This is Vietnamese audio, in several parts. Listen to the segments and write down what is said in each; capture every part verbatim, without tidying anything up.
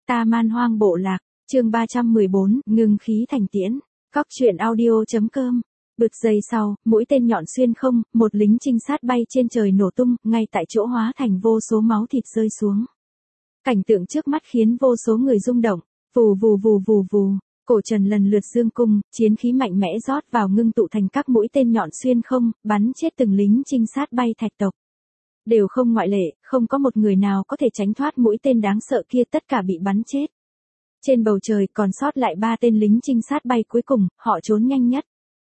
Ta man hoang bộ lạc, chương ba trăm mười bốn, ngưng khí thành tiễn. Cóc truyện audio.com. Bực giây sau, mũi tên nhọn xuyên không, một lính trinh sát bay trên trời nổ tung, ngay tại chỗ hóa thành vô số máu thịt rơi xuống. Cảnh tượng trước mắt khiến vô số người rung động, vù vù vù vù vù, Cổ Trần lần lượt dương cung, chiến khí mạnh mẽ rót vào ngưng tụ thành các mũi tên nhọn xuyên không, bắn chết từng lính trinh sát bay thạch tộc. Đều không ngoại lệ, không có một người nào có thể tránh thoát mũi tên đáng sợ kia, tất cả bị bắn chết. Trên bầu trời còn sót lại ba tên lính trinh sát bay cuối cùng, họ trốn nhanh nhất.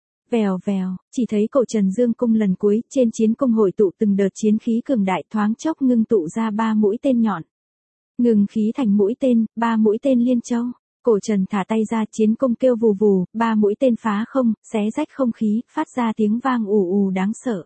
Vèo vèo, chỉ thấy Cổ Trần dương cung lần cuối, trên chiến cung hội tụ từng đợt chiến khí cường đại, thoáng chốc ngưng tụ ra ba mũi tên nhọn. Ngừng khí thành mũi tên, ba mũi tên liên châu. Cổ Trần thả tay ra, chiến cung kêu vù vù, ba mũi tên phá không, xé rách không khí, phát ra tiếng vang ù ù đáng sợ.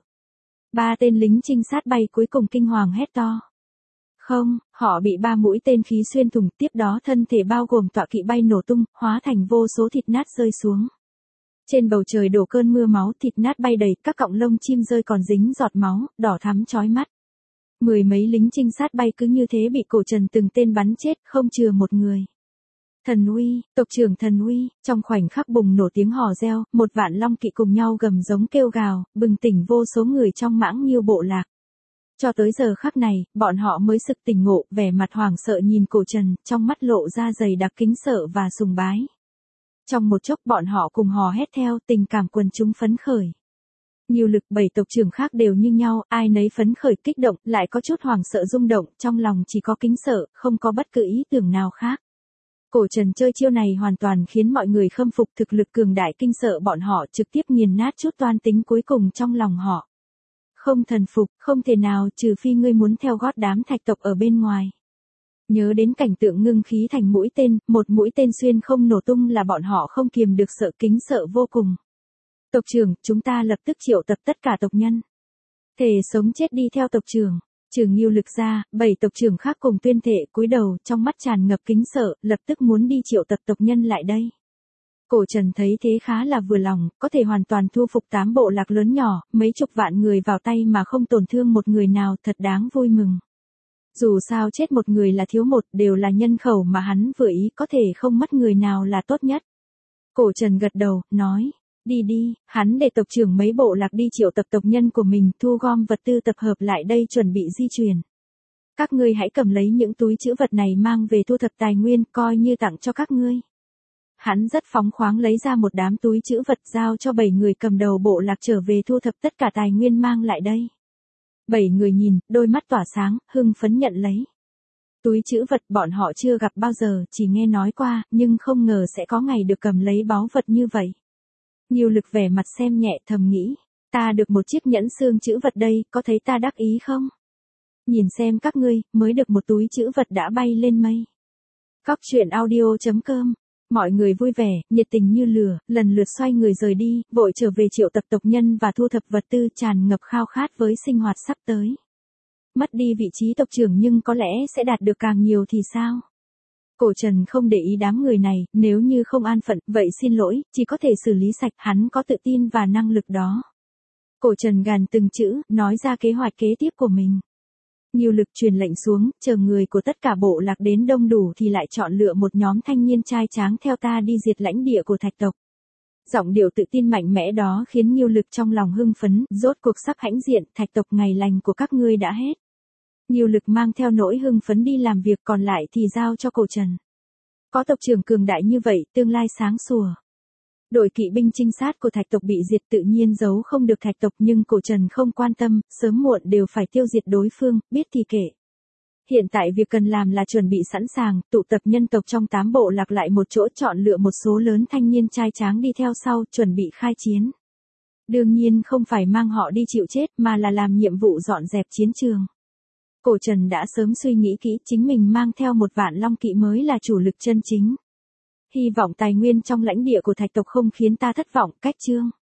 Ba tên lính trinh sát bay cuối cùng kinh hoàng hét to. Không, họ bị ba mũi tên khí xuyên thủng, tiếp đó thân thể bao gồm tọa kỵ bay nổ tung, hóa thành vô số thịt nát rơi xuống. Trên bầu trời đổ cơn mưa máu, thịt nát bay đầy, các cọng lông chim rơi còn dính giọt máu, đỏ thắm chói mắt. Mười mấy lính trinh sát bay cứ như thế bị Cổ Trần từng tên bắn chết, không chừa một người. Thần uy, tộc trưởng thần uy, trong khoảnh khắc bùng nổ tiếng hò reo, một vạn long kỵ cùng nhau gầm giống kêu gào, bừng tỉnh vô số người trong mãng nhiêu bộ lạc. Cho tới giờ khắc này, bọn họ mới sực tỉnh ngộ, vẻ mặt hoảng sợ nhìn Cổ Trần, trong mắt lộ ra dày đặc kính sợ và sùng bái. Trong một chốc bọn họ cùng hò hét theo, tình cảm quần chúng phấn khởi. Nhiều lực bảy tộc trưởng khác đều như nhau, ai nấy phấn khởi kích động, lại có chút hoảng sợ rung động, trong lòng chỉ có kính sợ, không có bất cứ ý tưởng nào khác. Cổ Trần chơi chiêu này hoàn toàn khiến mọi người khâm phục, thực lực cường đại kinh sợ bọn họ, trực tiếp nghiền nát chút toan tính cuối cùng trong lòng họ. Không thần phục, không thể nào, trừ phi ngươi muốn theo gót đám thạch tộc ở bên ngoài. Nhớ đến cảnh tượng ngưng khí thành mũi tên, một mũi tên xuyên không nổ tung là bọn họ không kiềm được sợ, kính sợ vô cùng. Tộc trưởng, chúng ta lập tức triệu tập tất cả tộc nhân. Thề sống chết đi theo tộc trưởng. Trừ Nghiêu Lực ra, bảy tộc trưởng khác cùng tuyên thệ, cúi đầu, trong mắt tràn ngập kính sợ, lập tức muốn đi triệu tập tộc nhân lại đây. Cổ Trần thấy thế khá là vừa lòng, có thể hoàn toàn thu phục tám bộ lạc lớn nhỏ, mấy chục vạn người vào tay mà không tổn thương một người nào, thật đáng vui mừng. Dù sao chết một người là thiếu một, đều là nhân khẩu mà hắn vừa ý, có thể không mất người nào là tốt nhất. Cổ Trần gật đầu, nói. Đi đi, hắn để tộc trưởng mấy bộ lạc đi triệu tập tộc nhân của mình, thu gom vật tư tập hợp lại đây chuẩn bị di chuyển. Các ngươi hãy cầm lấy những túi trữ vật này mang về thu thập tài nguyên, coi như tặng cho các ngươi. Hắn rất phóng khoáng lấy ra một đám túi trữ vật giao cho bảy người cầm đầu bộ lạc trở về thu thập tất cả tài nguyên mang lại đây. Bảy người nhìn, đôi mắt tỏa sáng, hưng phấn nhận lấy. Túi trữ vật bọn họ chưa gặp bao giờ, chỉ nghe nói qua, nhưng không ngờ sẽ có ngày được cầm lấy báu vật như vậy. Nhiều lực vẻ mặt xem nhẹ, thầm nghĩ, ta được một chiếc nhẫn xương trữ vật đây, có thấy ta đắc ý không? Nhìn xem các ngươi, mới được một túi trữ vật đã bay lên mây. Cóc truyện audio.com. Mọi người vui vẻ, nhiệt tình như lửa, lần lượt xoay người rời đi, vội trở về triệu tập tộc nhân và thu thập vật tư, tràn ngập khao khát với sinh hoạt sắp tới. Mất đi vị trí tộc trưởng nhưng có lẽ sẽ đạt được càng nhiều thì sao? Cổ Trần không để ý đám người này, nếu như không an phận, vậy xin lỗi, chỉ có thể xử lý sạch, hắn có tự tin và năng lực đó. Cổ Trần gàn từng chữ, nói ra kế hoạch kế tiếp của mình. Nhiều lực truyền lệnh xuống, chờ người của tất cả bộ lạc đến đông đủ thì lại chọn lựa một nhóm thanh niên trai tráng theo ta đi diệt lãnh địa của thạch tộc. Giọng điệu tự tin mạnh mẽ đó khiến Nghiêu Lực trong lòng hưng phấn, rốt cuộc sắp hãnh diện, thạch tộc ngày lành của các ngươi đã hết. Nhiều lực mang theo nỗi hưng phấn đi làm việc, còn lại thì giao cho Cổ Trần. Có tộc trưởng cường đại như vậy, tương lai sáng sủa. Đội kỵ binh trinh sát của thạch tộc bị diệt tự nhiên giấu không được thạch tộc, nhưng Cổ Trần không quan tâm, sớm muộn đều phải tiêu diệt đối phương, biết thì kể. Hiện tại việc cần làm là chuẩn bị sẵn sàng, tụ tập nhân tộc trong tám bộ lạc lại một chỗ, chọn lựa một số lớn thanh niên trai tráng đi theo sau, chuẩn bị khai chiến. Đương nhiên không phải mang họ đi chịu chết mà là làm nhiệm vụ dọn dẹp chiến trường. Cổ Trần đã sớm suy nghĩ kỹ, chính mình mang theo một vạn long kỵ mới là chủ lực chân chính. Hy vọng tài nguyên trong lãnh địa của thạch tộc không khiến ta thất vọng, cách chương.